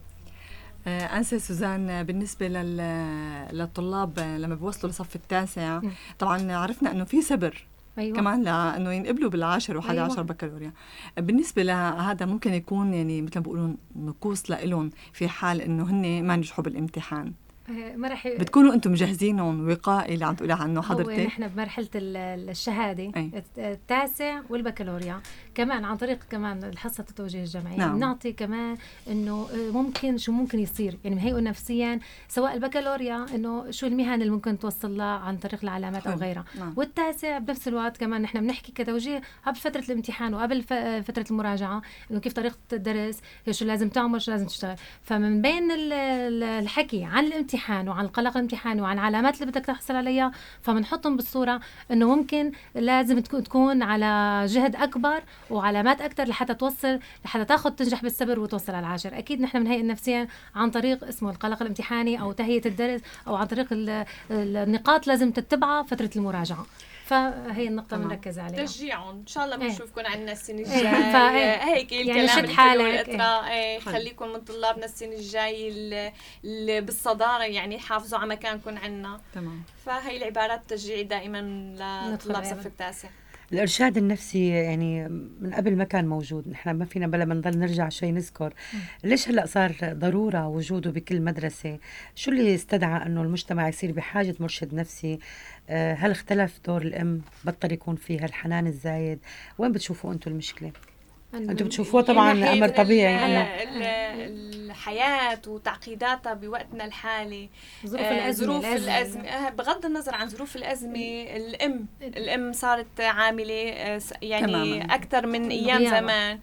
أنسة سوزان، بالنسبة للطلاب لما بيوصلوا لصف التاسع طبعا عرفنا أنه في صبر كمان لأنه ينقبلوا بالعاشر و11 بكالوريا. بالنسبة لهذا ممكن يكون يعني مثل ما بيقولون نقوص لإلهم في حال أنه هن ما نجحوا بالامتحان. ما رح بتكونوا انتم مجهزينهم وقائي اللي عم تقولي عنه هو حضرتك؟ نحن بمرحلة الشهادة التاسع والبكالوريا كمان عن طريق كمان الحصة التوجيه الجامعي. نعم. بنعطي كمان إنه ممكن شو ممكن يصير، يعني بنهيئه نفسيا سواء البكالوريا إنه شو المهن اللي ممكن توصل لها عن طريق العلامات أو غيرها. نعم. والتاسع بنفس الوقت كمان نحن بنحكي كتوجيه قبل فترة الامتحان وقبل فترة المراجعة إنه كيف طريقة الدرس، شو لازم تعمل، شو لازم تشتغل. فمن بين الحكي عن الامتحان وعن القلق الامتحاني وعن علامات اللي بدك تحصل عليها، فبنحطهم بالصورة إنه ممكن لازم تكون على جهد أكبر وعلامات أكتر لحتى توصل، لحتى تنجح بالصبر وتوصل على العاشر. أكيد نحن بنهيئ نفسيا عن طريق اسمه القلق الامتحاني أو تهيئة الدرس أو عن طريق النقاط لازم تتبعها فترة المراجعة. فهي النقطة بنركز عليها. تشجيعهم إن شاء الله بنشوفكم عندنا السنة الجاية. هيك الكلام الحلو والإطراء. خليكم من طلابنا السنة الجاي اللي بالصدارة، يعني حافظوا على مكانكم عنا. تمام. فهي العبارات التشجيعي دائما لطلاب صف التاسع. الإرشاد النفسي يعني من قبل ما كان موجود، نحن ما فينا بلا منضل نرجع شيء نذكر. ليش هلأ صار ضرورة وجوده بكل مدرسة؟ شو اللي استدعى أنه المجتمع يصير بحاجة مرشد نفسي؟ هل اختلف دور الأم؟ بطل يكون فيها الحنان الزايد؟ وين بتشوفوا أنتم المشكلة؟ أنتم بتشوفوها طبعا أمر طبيعي الحياة وتعقيداتها بوقتنا الحالي، ظروف الأزمة. بغض النظر عن ظروف الأزمة، الأم صارت عاملة يعني تماماً. أكثر من أيام زمان.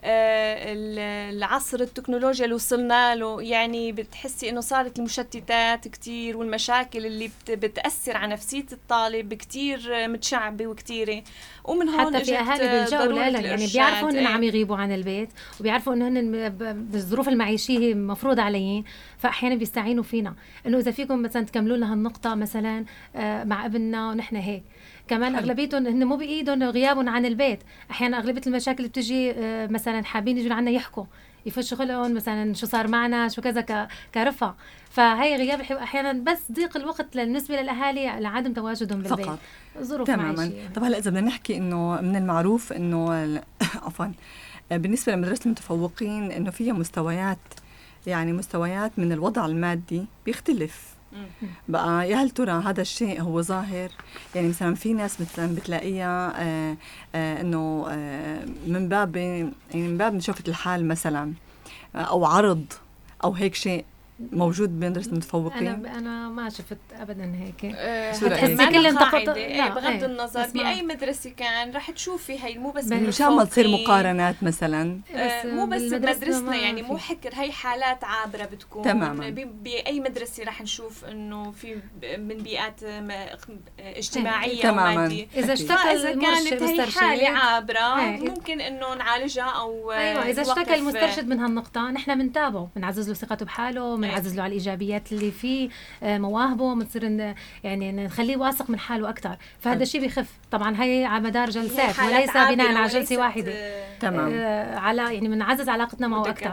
العصر التكنولوجيا اللي وصلنا له، يعني بتحسي انه صارت المشتتات كتير والمشاكل اللي بتأثر على نفسية الطالب كتير متشعبة وكتيرة. ومن هون حتى في اهالي بيلجأوا لها، يعني بيعرفوا انهم عم يغيبوا عن البيت وبيعرفوا انه هن بالظروف المعيشية مفروض عليهم، فاحيانا بيستعينوا فينا انه اذا فيكم مثلا تكملوا لنا هالنقطة مثلا مع ابننا ونحن هيك. كمان اغلبيتهم هن مو بايدهم غيابهم عن البيت. احيانا اغلبيه المشاكل بتجي مثلا حابين يجوا عنا يحكوا يفشوا خلقهم مثلا شو صار معنا شو كذا كرفع. فهي غياب احيانا بس ضيق الوقت بالنسبه للاهالي لعدم تواجدهم بالبيت فقط. ظروف تماما. طب هلا اذا بدنا نحكي انه من المعروف انه عفوا بالنسبه لمدرسه المتفوقين انه فيها مستويات، يعني مستويات من الوضع المادي بيختلف. بقى يا هل ترى هذا الشيء هو ظاهر؟ يعني مثلا في ناس مثلا بتلاقيها انه من باب مشافة الحال مثلا او عرض او هيك شيء موجود بمدرسة المتفوقين. أنا ما شفت أبدا هيك. هتحسي كل بغض النظر بأي مدرسة كان رح تشوفي هي مو بس مشان ما تصير مقارنات مثلا مو بس بمدرسنا، يعني مو حكر، هي حالات عابرة بتكون تماما. بأي مدرسة رح نشوف إنه في من بيئات اجتماعية تماما. ومادية. إذا كانت هي حالة عابرة ممكن إنه نعالجها أو إذا اشتكى المسترشد من هالنقطة نحن بنتابعه، بنعزز له ثقته بحاله، بنعزز له على الإيجابيات اللي فيه، مواهبه، بنصير يعني نخليه واثق من حاله أكتر. فهذا الشيء بيخف. طبعا هي على مدار جلسات وليس بناء على جلسة واحدة. تمام. على يعني بنعزز علاقتنا معه أكتر.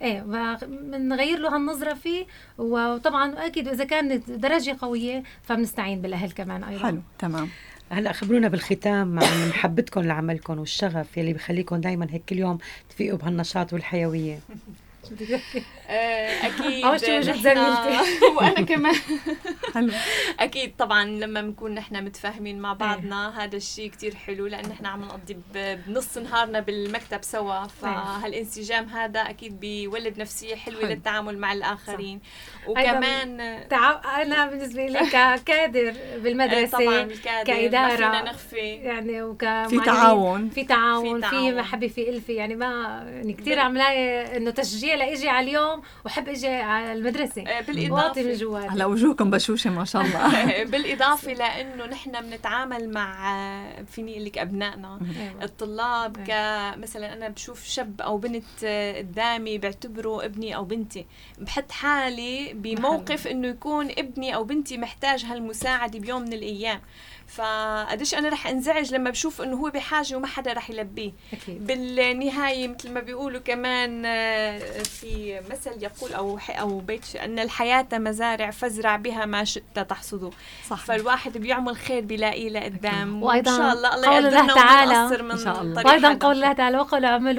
بنغير له هالنظرة فيه. وطبعا أكيد إذا كانت درجة قوية فبنستعين بالأهل كمان أيضا. حلو. تمام. هلا خبرونا بالختام عن محبتكم لعملكم والشغف يلي بخليكم دايما هيك كل يوم تفيقوا بهالنشاط والحيوية. أكيد وجود زميلتي وأنا كمان. أكيد طبعا لما بنكون نحن متفاهمين مع بعضنا هذا الشيء كتير حلو، لأن نحن عم نقضي بنص نهارنا بالمكتب سوا، فهالانسجام هذا أكيد بيولد نفسية حلوة للتعامل مع الآخرين. وكمان أنا بالنسبة لي ككادر بالمدرسة طبعا كإدارة ما فينا نخفي يعني في تعاون في محبة في ألفة، يعني ما يعني كتير عم لاقي إنه تشجيع لإجي على اليوم وحب إجي على المدرسة. بالإضافة من جواتي هلا وجوهكم بشوشة ما شاء الله. بالإضافة لأنه نحن بنتعامل مع فيني لك أبنائنا الطلاب كمثلا أنا بشوف شاب أو بنت قدامي بعتبره ابني أو بنتي، بحط حالي بموقف إنه يكون ابني أو بنتي محتاج هالمساعدة بيوم من الأيام. فقديش أنا رح أنزعج لما بشوف إنه هو بحاجة وما حدا رح يلبيه. بالنهاية مثل ما بيقولوا كمان في مثل يقول أو بيت أن الحياة مزارع فازرع بها ما شئت تحصده. صح. فالواحد بيعمل خير بيلاقيه لقدام، وإن شاء الله الله يقدرنا وما نقصر من طريق. وأيضا قول الله تعالى وقل اعملوا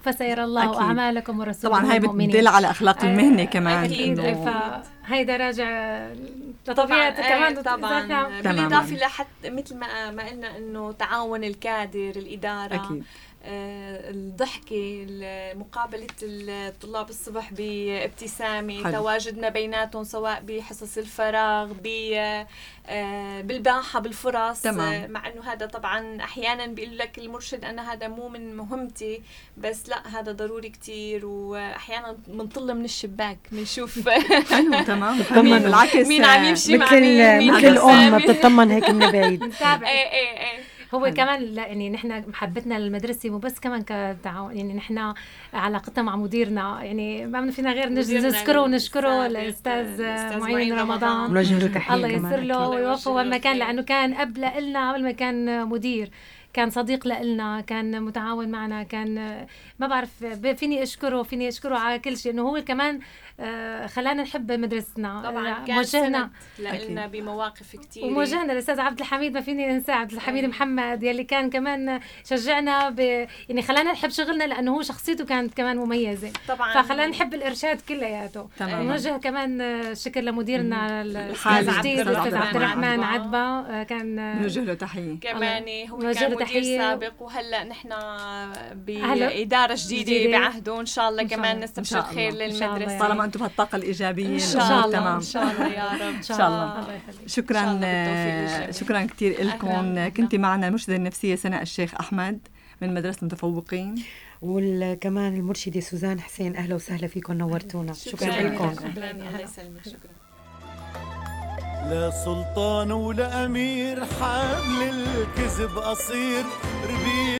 فسيرى الله أكيد. أعمالكم ورسوله طبعا هاي المؤمنين. بتدل على أخلاق المهنة كمان. أكيد. فهيدا راجع لطبيعة كمان طبعا تماماً. بالإضافة لحتى مثل ما قلنا إنه تعاون الكادر، الإدارة، أكيد. الضحكة، مقابلة الطلاب الصبح بابتسامة، حلو. تواجدنا بيناتهم سواء بحصص الفراغ، بالباحة، بالفرص. تمام. مع انه هذا طبعا احيانا بيقول لك المرشد انا هذا مو من مهمتي، بس لا هذا ضروري كتير، واحيانا بنطل من الشباك بنشوف حلو. تمام. حلو. بالعكس مين عم يمشي مع مين، مثل الأم ما بتطمن هيك من بعيد. ايه هو كمان لا يعني نحن محبتنا للمدرسة مو بس كمان كتعاون، يعني نحن علاقتنا مع مديرنا يعني ما فينا غير نذكره ونشكره الأستاذ معين رمضان، نوجه له تحية الله كمان يسر له أكيد. ويوفقه وين ما كان، لأنه كان قبل ما كان مدير كان صديق لنا، كان متعاون معنا، كان ما بعرف فيني أشكره على كل شيء، إنه هو كمان خلانا نحب مدرستنا. طبعا كان موجهنا لنا بمواقف كتير، وموجهنا الأستاذ عبد الحميد ما فيني أنساه، عبد الحميد محمد يلي كان كمان شجعنا يعني خلانا نحب شغلنا، لأنه هو شخصيته كانت كمان مميزة طبعا، فخلانا نحب الإرشاد كلياته. نوجه كمان شكر لمديرنا الأستاذ عبد الرحمن عدبة، كان نوجه له تحية كمان، هو كان مدير سابق، وهلا نحن بإدارة جديدة بعهده، إن شاء الله كمان نستبشر خير للمدرسة طالما أنتم بهالطاقة الإيجابية. إن شاء الله. تمام. إن شاء الله يا رب. إن شاء الله. شكرا كتير لكم. كنت معنا المرشدة النفسية سناء الشيخ أحمد من مدرسة المتفوقين، وكمان المرشدة سوزان حسين. أهلا وسهلا فيكم، نورتونا. شكرا لكم. الله يسلمك. شكرا. لا سلطان ولا أمير، حبل الكذب قصير، ربيع